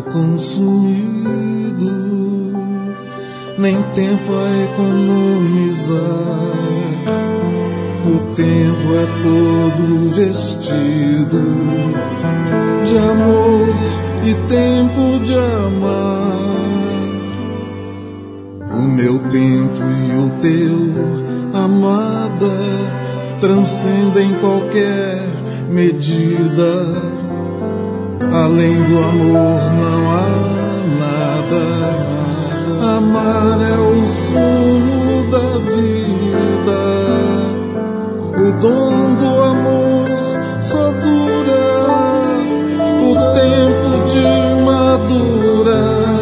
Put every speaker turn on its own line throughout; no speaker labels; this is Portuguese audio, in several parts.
consumido, nem tempo a economizar. O tempo é todo vestido de amor e tempo de amar. O meu tempo e o teu, amada, transcendem qualquer medida. Além do amor não há nada. Amar é o sumo da vida. O dom do amor só dura o tempo de madurar.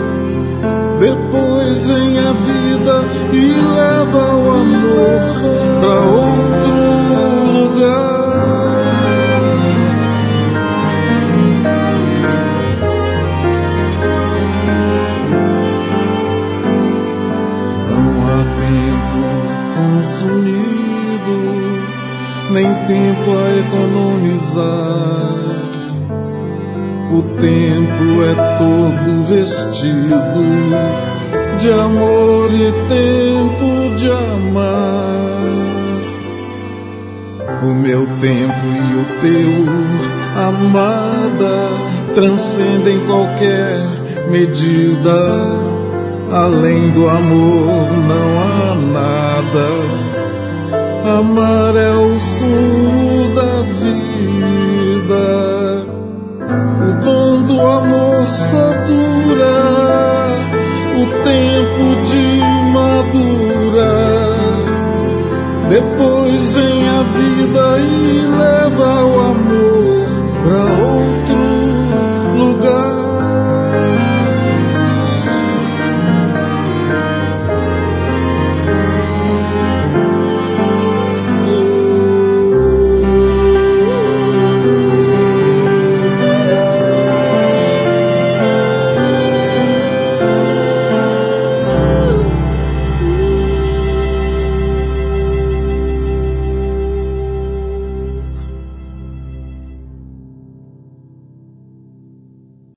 Depois vem a vida e leva o amor pra outro lugar. Consumido, nem tempo a economizar. O tempo é todo vestido de amor e tempo de amar. O meu tempo e o teu, amada, transcendem qualquer medida. Além do amor não há nada. Amar é o sumo da vida. O dom do amor só dura o tempo de madurar. Depois